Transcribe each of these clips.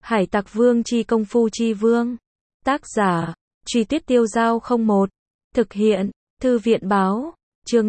Hải Tặc Vương chi công phu chi vương. Tác giả, Truy Tuyết Tiêu Dao 01. Thực hiện, Thư viện báo. Chương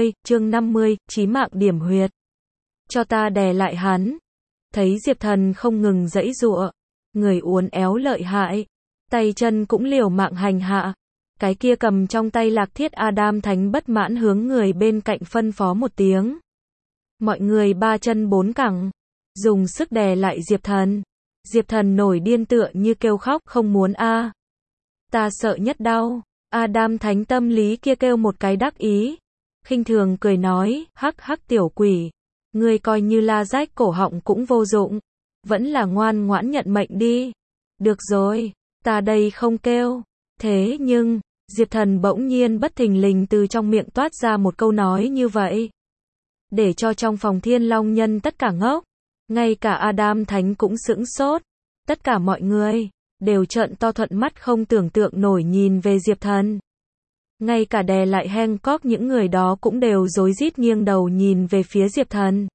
50, chí mạng điểm huyệt. Cho ta đè lại hắn. Thấy Diệp Thần không ngừng giãy giụa, người uốn éo lợi hại, tay chân cũng liều mạng hành hạ. Cái kia cầm trong tay lạc thiết Adam Thánh bất mãn hướng người bên cạnh phân phó một tiếng. Mọi người ba chân bốn cẳng, dùng sức đè lại Diệp Thần. Diệp Thần nổi điên tựa như kêu khóc, không muốn a. Ta sợ nhất đau. Adam Thánh tâm lý kia kêu một cái đắc ý, khinh thường cười nói, hắc hắc tiểu quỷ, ngươi coi như la rách cổ họng cũng vô dụng, vẫn là ngoan ngoãn nhận mệnh đi. Được rồi, ta đây không kêu. Thế nhưng, Diệp Thần bỗng nhiên bất thình lình từ trong miệng toát ra một câu nói như vậy, để cho trong phòng Thiên Long nhân tất cả ngốc, ngay cả Adam Thánh cũng sững sốt, tất cả mọi người đều trợn to thuận mắt không tưởng tượng nổi nhìn về Diệp Thần. Ngay cả đè lại Hancock những người đó cũng đều rối rít nghiêng đầu nhìn về phía Diệp Thần.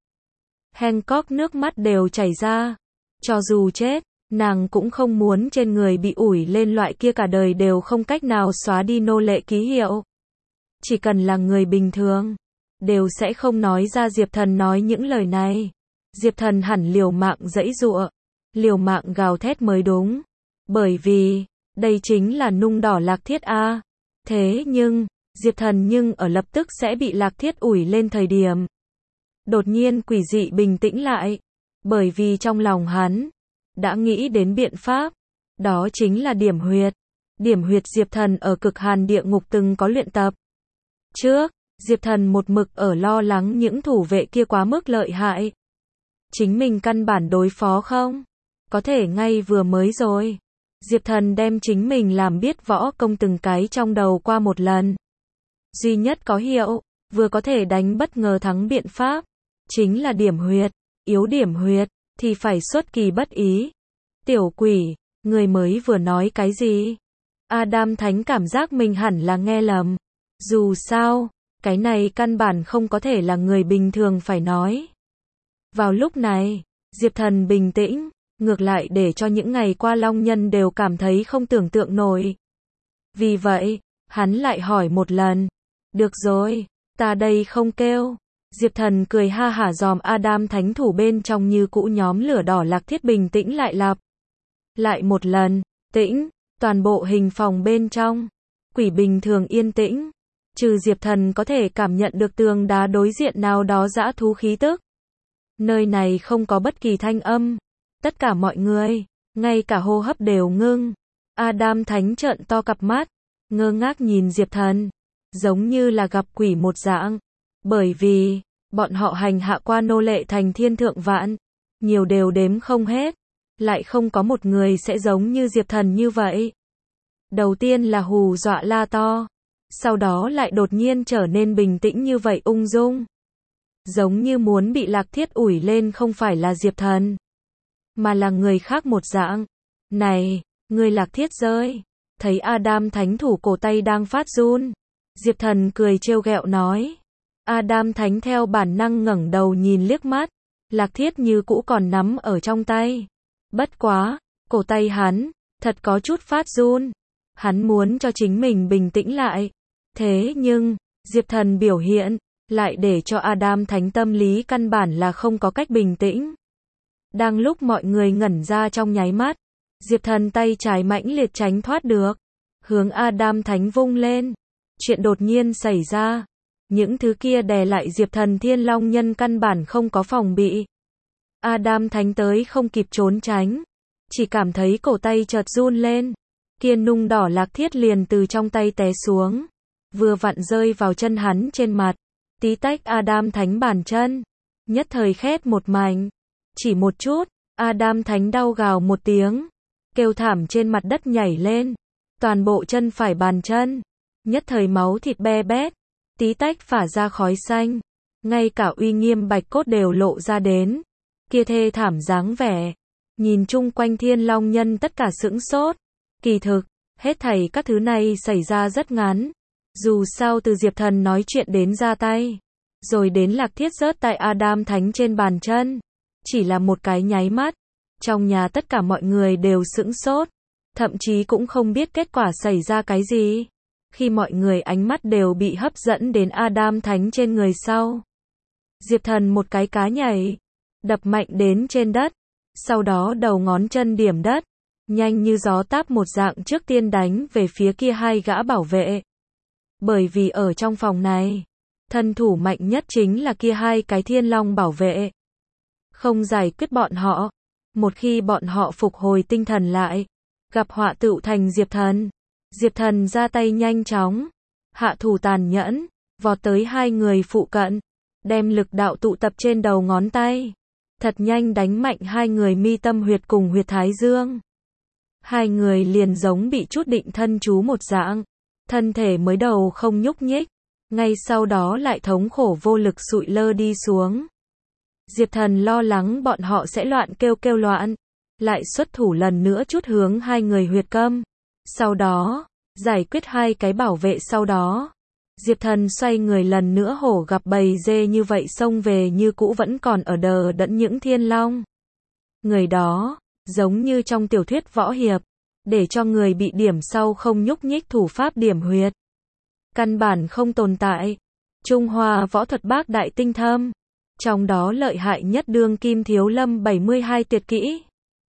Hancock nước mắt đều chảy ra. Cho dù chết, nàng cũng không muốn trên người bị ủi lên loại kia cả đời đều không cách nào xóa đi nô lệ ký hiệu. Chỉ cần là người bình thường, đều sẽ không nói ra Diệp Thần nói những lời này. Diệp Thần hẳn liều mạng giãy giụa, liều mạng gào thét mới đúng. Bởi vì, đây chính là nung đỏ lạc thiết a. Thế nhưng, Diệp Thần nhưng ở lập tức sẽ bị lạc thiết ủi lên thời điểm, đột nhiên quỷ dị bình tĩnh lại. Bởi vì trong lòng hắn đã nghĩ đến biện pháp, đó chính là điểm huyệt. Điểm huyệt Diệp Thần ở cực hàn địa ngục từng có luyện tập. Trước, Diệp Thần một mực ở lo lắng những thủ vệ kia quá mức lợi hại, chính mình căn bản đối phó không có thể. Ngay vừa mới rồi, Diệp Thần đem chính mình làm biết võ công từng cái trong đầu qua một lần. Duy nhất có hiệu, vừa có thể đánh bất ngờ thắng biện pháp, chính là điểm huyệt. Yếu điểm huyệt, thì phải xuất kỳ bất ý. Tiểu quỷ, người mới vừa nói cái gì? Adam Thánh cảm giác mình hẳn là nghe lầm. Dù sao, cái này căn bản không có thể là người bình thường phải nói. Vào lúc này, Diệp Thần bình tĩnh, ngược lại để cho những ngày qua Long Nhân đều cảm thấy không tưởng tượng nổi. Vì vậy, hắn lại hỏi một lần. Được rồi, ta đây không kêu. Diệp Thần cười ha hả dòm Adam Thánh thủ bên trong như cũ nhóm lửa đỏ lạc thiết bình tĩnh lại lặp lại một lần. Tĩnh, toàn bộ hình phòng bên trong, quỷ bình thường yên tĩnh. Trừ Diệp Thần có thể cảm nhận được tường đá đối diện nào đó dã thú khí tức. Nơi này không có bất kỳ thanh âm. Tất cả mọi người, ngay cả hô hấp đều ngưng. Adam Thánh trợn to cặp mắt, ngơ ngác nhìn Diệp Thần, giống như là gặp quỷ một dạng. Bởi vì, bọn họ hành hạ qua nô lệ thành thiên thượng vạn, nhiều đều đếm không hết, lại không có một người sẽ giống như Diệp Thần như vậy. Đầu tiên là hù dọa la to, sau đó lại đột nhiên trở nên bình tĩnh như vậy ung dung. Giống như muốn bị lạc thiết ủi lên không phải là Diệp Thần, mà là người khác một dạng. Này, người lạc thiết rơi. Thấy Adam Thánh thủ cổ tay đang phát run, Diệp Thần cười trêu ghẹo nói. Adam Thánh theo bản năng ngẩng đầu nhìn liếc mắt, lạc thiết như cũ còn nắm ở trong tay. Bất quá, cổ tay hắn thật có chút phát run. Hắn muốn cho chính mình bình tĩnh lại. Thế nhưng, Diệp Thần biểu hiện lại để cho Adam Thánh tâm lý căn bản là không có cách bình tĩnh. Đang lúc mọi người ngẩn ra trong nháy mắt, Diệp Thần tay trái mãnh liệt tránh thoát được, hướng Adam Thánh vung lên. Chuyện đột nhiên xảy ra. Những thứ kia đè lại Diệp Thần Thiên Long nhân căn bản không có phòng bị. Adam Thánh tới không kịp trốn tránh, chỉ cảm thấy cổ tay chợt run lên. Kia nung đỏ lạc thiết liền từ trong tay té xuống, vừa vặn rơi vào chân hắn trên mặt. Tí tách Adam Thánh bàn chân, nhất thời khét một mảnh. Chỉ một chút, Adam Thánh đau gào một tiếng, kêu thảm trên mặt đất nhảy lên. Toàn bộ chân phải bàn chân, nhất thời máu thịt be bét, tí tách phả ra khói xanh. Ngay cả uy nghiêm bạch cốt đều lộ ra đến. Kia thê thảm dáng vẻ. Nhìn chung quanh Thiên Long nhân tất cả sững sốt. Kỳ thực, hết thảy các thứ này xảy ra rất ngắn. Dù sao từ Diệp Thần nói chuyện đến ra tay, rồi đến lạc thiết rớt tại Adam Thánh trên bàn chân, chỉ là một cái nháy mắt. Trong nhà tất cả mọi người đều sững sốt, thậm chí cũng không biết kết quả xảy ra cái gì. Khi mọi người ánh mắt đều bị hấp dẫn đến Adam Thánh trên người sau. Diệp Thần một cái cá nhảy, đập mạnh đến trên đất, sau đó đầu ngón chân điểm đất, nhanh như gió táp một dạng trước tiên đánh về phía kia hai gã bảo vệ. Bởi vì ở trong phòng này, thân thủ mạnh nhất chính là kia hai cái thiên long bảo vệ. Không giải quyết bọn họ, một khi bọn họ phục hồi tinh thần lại, gặp họa tựu thành Diệp Thần. Diệp Thần ra tay nhanh chóng, hạ thủ tàn nhẫn, vọt tới hai người phụ cận, đem lực đạo tụ tập trên đầu ngón tay, thật nhanh đánh mạnh hai người mi tâm huyệt cùng huyệt thái dương. Hai người liền giống bị chút định thân chú một dạng, thân thể mới đầu không nhúc nhích, ngay sau đó lại thống khổ vô lực sụi lơ đi xuống. Diệp Thần lo lắng bọn họ sẽ loạn kêu loạn, lại xuất thủ lần nữa chút hướng hai người huyệt câm. Sau đó, giải quyết hai cái bảo vệ sau đó, Diệp Thần xoay người lần nữa hổ gặp bầy dê như vậy xông về như cũ vẫn còn ở đờ đẫn những thiên long. Người đó, giống như trong tiểu thuyết võ hiệp, để cho người bị điểm sau không nhúc nhích thủ pháp điểm huyệt. Căn bản không tồn tại. Trung Hoa võ thuật bác đại tinh thâm, trong đó lợi hại nhất đương kim Thiếu Lâm 72 tuyệt kỹ.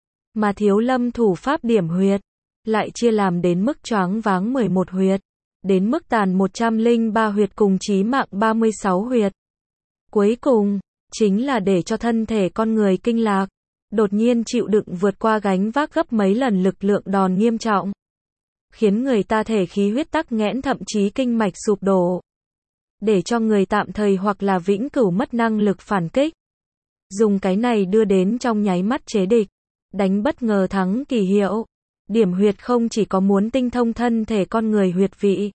Mà Thiếu Lâm thủ pháp điểm huyệt, lại chia làm đến mức choáng váng 11 huyệt, đến mức tàn 103 huyệt cùng chí mạng 36 huyệt. Cuối cùng, chính là để cho thân thể con người kinh lạc, đột nhiên chịu đựng vượt qua gánh vác gấp mấy lần lực lượng đòn nghiêm trọng, khiến người ta thể khí huyết tắc nghẽn thậm chí kinh mạch sụp đổ, để cho người tạm thời hoặc là vĩnh cửu mất năng lực phản kích. Dùng cái này đưa đến trong nháy mắt chế địch, đánh bất ngờ thắng kỳ hiệu. Điểm huyệt không chỉ có muốn tinh thông thân thể con người huyệt vị,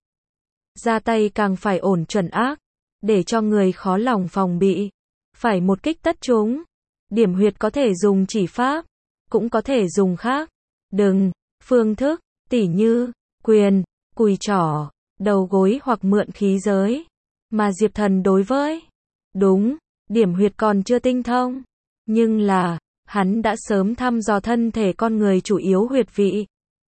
ra tay càng phải ổn chuẩn ác, để cho người khó lòng phòng bị, phải một kích tất trúng. Điểm huyệt có thể dùng chỉ pháp, cũng có thể dùng khác. Phương thức, tỉ như, quyền, cùi trỏ, đầu gối hoặc mượn khí giới. Mà Diệp Thần đối với, điểm huyệt còn chưa tinh thông. Nhưng là, hắn đã sớm thăm dò thân thể con người chủ yếu huyệt vị.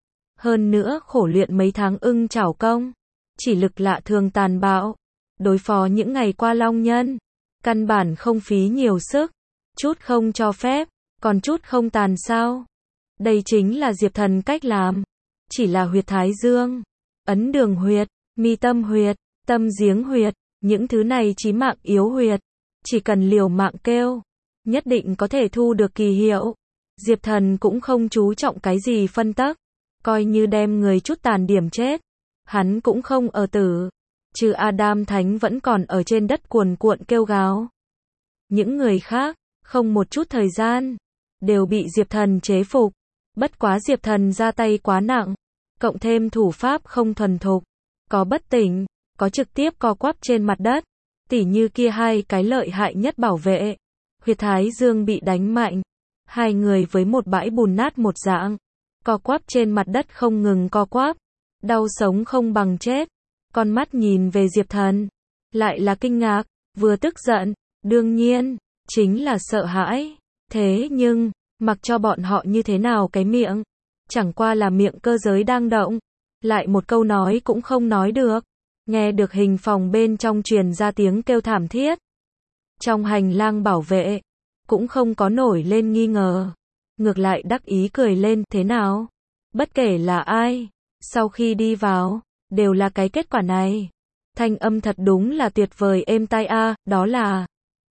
Hơn nữa khổ luyện mấy tháng ưng chảo công, chỉ lực lạ thường tàn bạo, đối phó những ngày qua long nhân, căn bản không phí nhiều sức, chút không cho phép, còn chút không tàn sao. Đây chính là Diệp Thần cách làm, chỉ là huyệt thái dương, ấn đường huyệt, mi tâm huyệt, tâm giếng huyệt, những thứ này chí mạng yếu huyệt, chỉ cần liều mạng kêu, nhất định có thể thu được kỳ hiệu. Diệp Thần cũng không chú trọng cái gì phân tắc, coi như đem người chút tàn điểm chết, hắn cũng không ở tử. Trừ Adam Thánh vẫn còn ở trên đất cuồn cuộn kêu gào. Những người khác, không một chút thời gian, đều bị Diệp Thần chế phục. Bất quá Diệp Thần ra tay quá nặng, cộng thêm thủ pháp không thuần thục, có bất tỉnh, có trực tiếp co quắp trên mặt đất, tỉ như kia hai cái lợi hại nhất bảo vệ. Huyệt thái dương bị đánh mạnh, hai người với một bãi bùn nát một dạng, co quắp trên mặt đất không ngừng co quắp, đau sống không bằng chết. Con mắt nhìn về Diệp Thần, lại là kinh ngạc, vừa tức giận, đương nhiên, chính là sợ hãi. Thế nhưng, mặc cho bọn họ như thế nào cái miệng, chẳng qua là miệng cơ giới đang động, lại một câu nói cũng không nói được. Nghe được hình phòng bên trong truyền ra tiếng kêu thảm thiết. Trong hành lang bảo vệ, cũng không có nổi lên nghi ngờ, ngược lại đắc ý cười lên, thế nào? Bất kể là ai, sau khi đi vào, đều là cái kết quả này. Thanh âm thật đúng là tuyệt vời êm tai a, đó là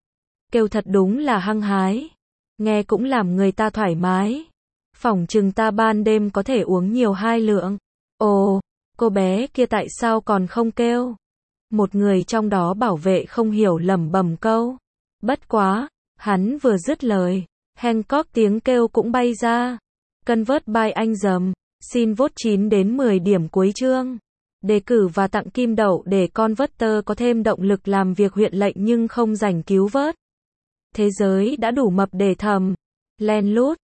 kêu thật đúng là hăng hái, nghe cũng làm người ta thoải mái. Phỏng chừng ta ban đêm có thể uống nhiều 2 lượng. Ồ, cô bé kia tại sao còn không kêu? Một người trong đó bảo vệ không hiểu lẩm bẩm câu. Bất quá, hắn vừa dứt lời, Hancock tiếng kêu cũng bay ra. Convert by anh dầm, xin vote 9 đến 10 điểm cuối chương. Đề cử và tặng kim đậu để Converter có thêm động lực làm việc huyện lệnh nhưng không rảnh cứu vớt. Thế giới đã đủ mập để thầm, len lút,